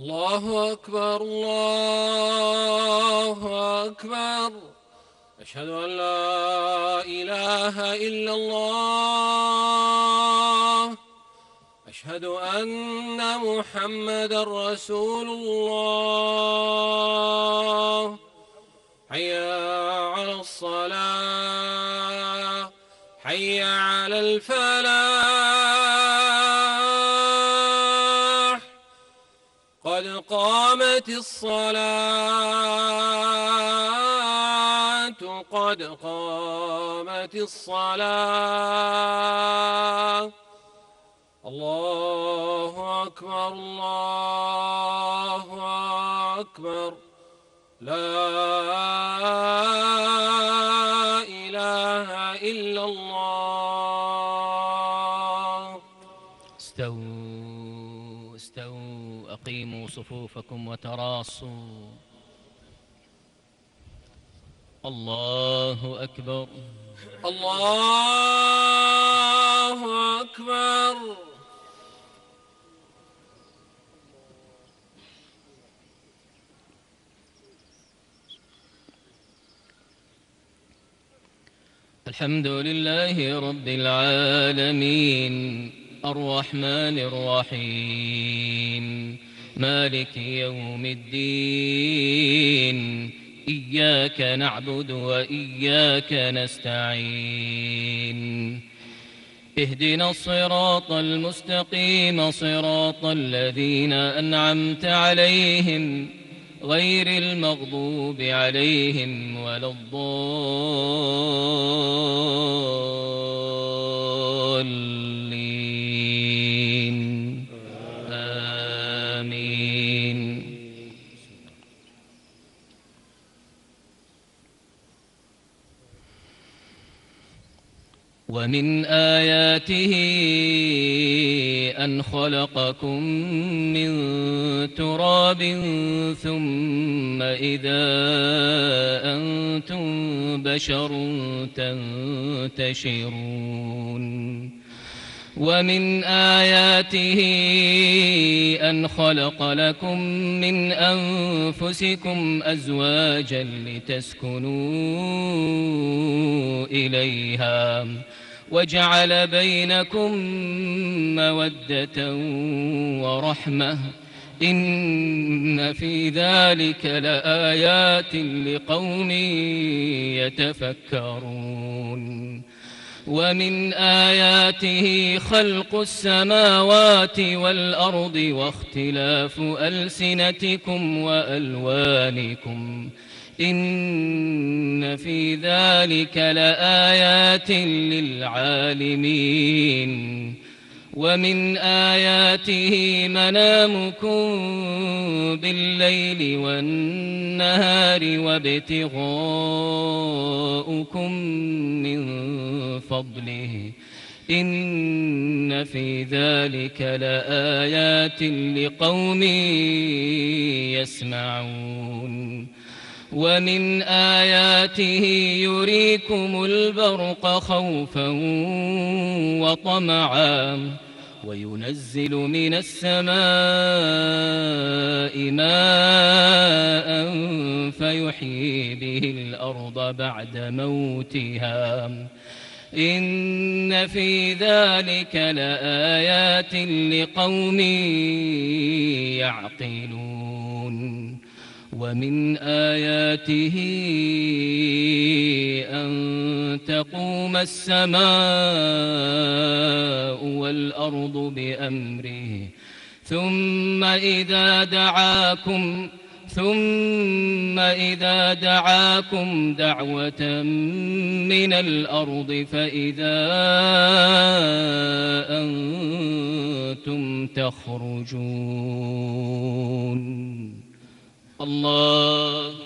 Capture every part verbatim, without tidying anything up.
الله أكبر الله أكبر. أشهد أن لا إله إلا الله. أشهد أن محمدا رسول الله. حي على الصلاة، حي على الفلاح، قد قامت الصلاة، قد قامت الصلاة. الله أكبر الله أكبر. لا إله إلا الله. استووا استووا أقيموا صفوفكم وتراصوا. الله أكبر الله أكبر. الحمد لله رب العالمين، الرحمن الرحيم، مالك يوم الدين، إياك نعبد وإياك نستعين، اهدنا الصراط المستقيم، صراط الذين أنعمت عليهم غير المغضوب عليهم ولا الضالين. آمين. ومن آياته أن خلقكم من تراب ثم إذا أنتم بشر تنتشرون. ومن آياته أن خلق لكم من أنفسكم أزواجا لتسكنوا إليها وجعل بينكم مودة ورحمة، إن في ذلك لآيات لقوم يتفكرون. ومن آياته خلق السماوات والأرض واختلاف ألسنتكم وألوانكم، إن في ذلك لآيات للعالمين. ومن آياته منامكم بالليل والنهار وابتغاؤكم من فضله، إن في ذلك لآيات لقوم يسمعون. ومن آياته يريكم البرق خوفا وطمعا وينزل من السماء ماء فيحيي به الأرض بعد موتها، إن في ذلك لآيات لقوم يعقلون. ومن آياته أن تقوم السماء والأرض بأمره، ثم إذا دعاكم ثم إذا دعاكم دعوة من الأرض فإذا أنتم تخرجون. الله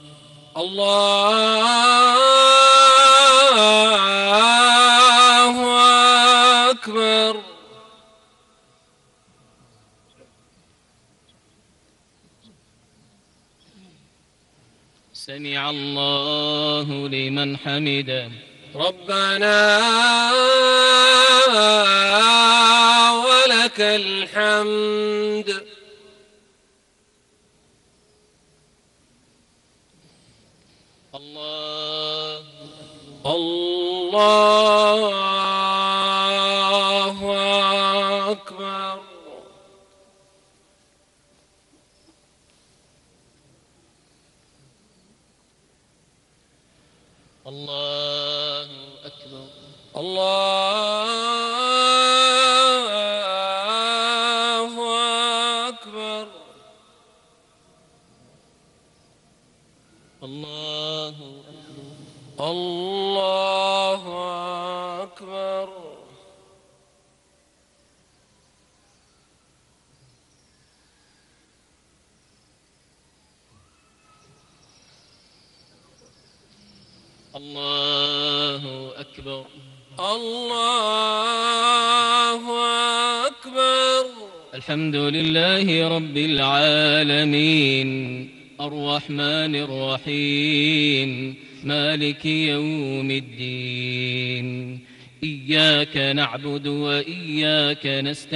الله أكبر. سمع الله لمن حمده. ربنا ولك الحمد. الله الله أكبر. الله أكبر. الله أكبر. الله أكبر. الله أكبر. الله أكبر. الله أكبر. الحمد لله رب العالمين الرحمن الرحيم مالك يوم الدين إياك نعبد وإياك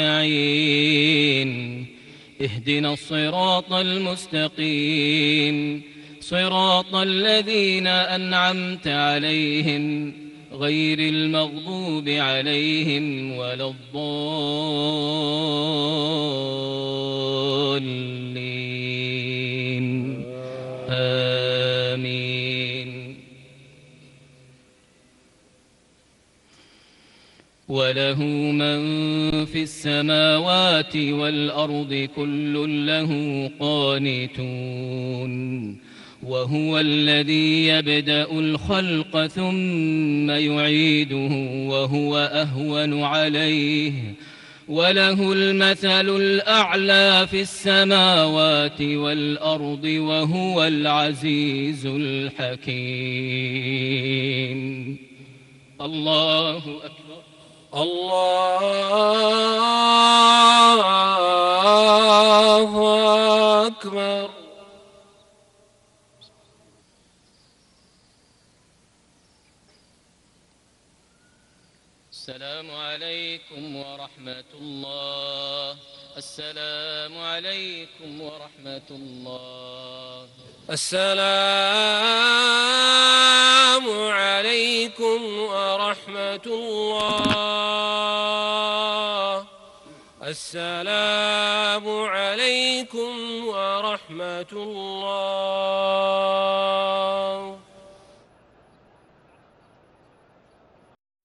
نستعين اهدنا الصراط المستقيم صراط الذين أنعمت عليهم غير المغضوب عليهم ولا الضالين آمين. وله من في السماوات والأرض كل له قانتون وهو الذي يبدأ الخلق ثم يعيده وهو أهون عليه وله المثل الأعلى في السماوات والأرض وهو العزيز الحكيم. الله أكبر. الله أكبر. السلام عليكم ورحمة الله. السلام عليكم ورحمة الله. السلام عليكم ورحمة الله. السلام عليكم ورحمة الله.